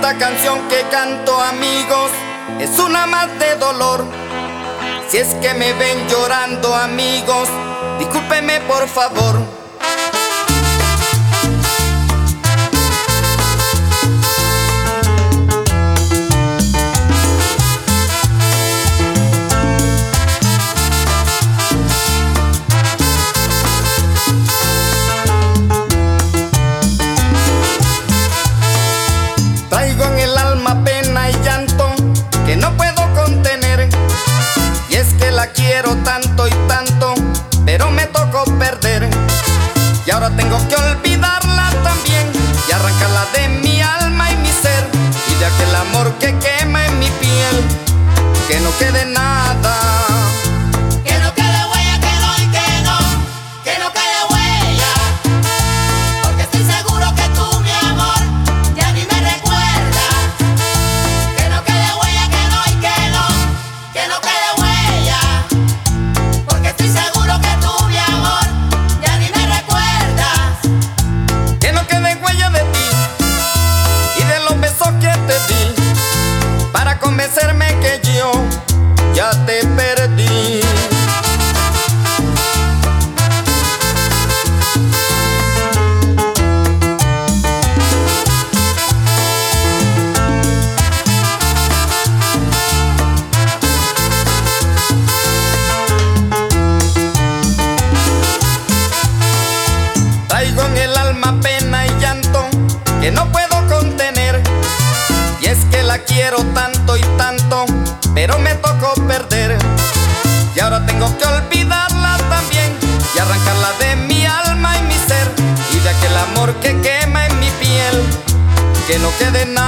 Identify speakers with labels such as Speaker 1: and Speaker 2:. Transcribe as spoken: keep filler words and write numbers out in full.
Speaker 1: Esta canción que canto, amigos, es una más de dolor. Si es que me ven llorando, amigos, discúlpenme por favor. Traigo en el alma pena y llanto que no puedo contener. Y es que la quiero tanto y tanto, pero me tocó perder. Y ahora tengo que olvidarla también y arrancarla de mi alma y mi ser. Y de aquel amor que quema en mi piel, que no quede nada.
Speaker 2: Que no quede huella, que no y que no, que no quede huella. Porque estoy seguro que tú, mi amor, ya ni me recuerdas. Que no quede huella, que no y que no, que no quede huella. Porque estoy seguro que tú, mi amor, ya ni me recuerdas.
Speaker 1: Que no quede huella de ti y de los besos que te di, para convencerme que yo ya te perdí. Traigo en el alma pena y llanto que no puedo contener. Y es que la quiero tanto y tanto, pero me tocó perder. Y ahora tengo que olvidarla también y arrancarla de mi alma y mi ser. Y de aquel amor que quema en mi piel, que no quede nada.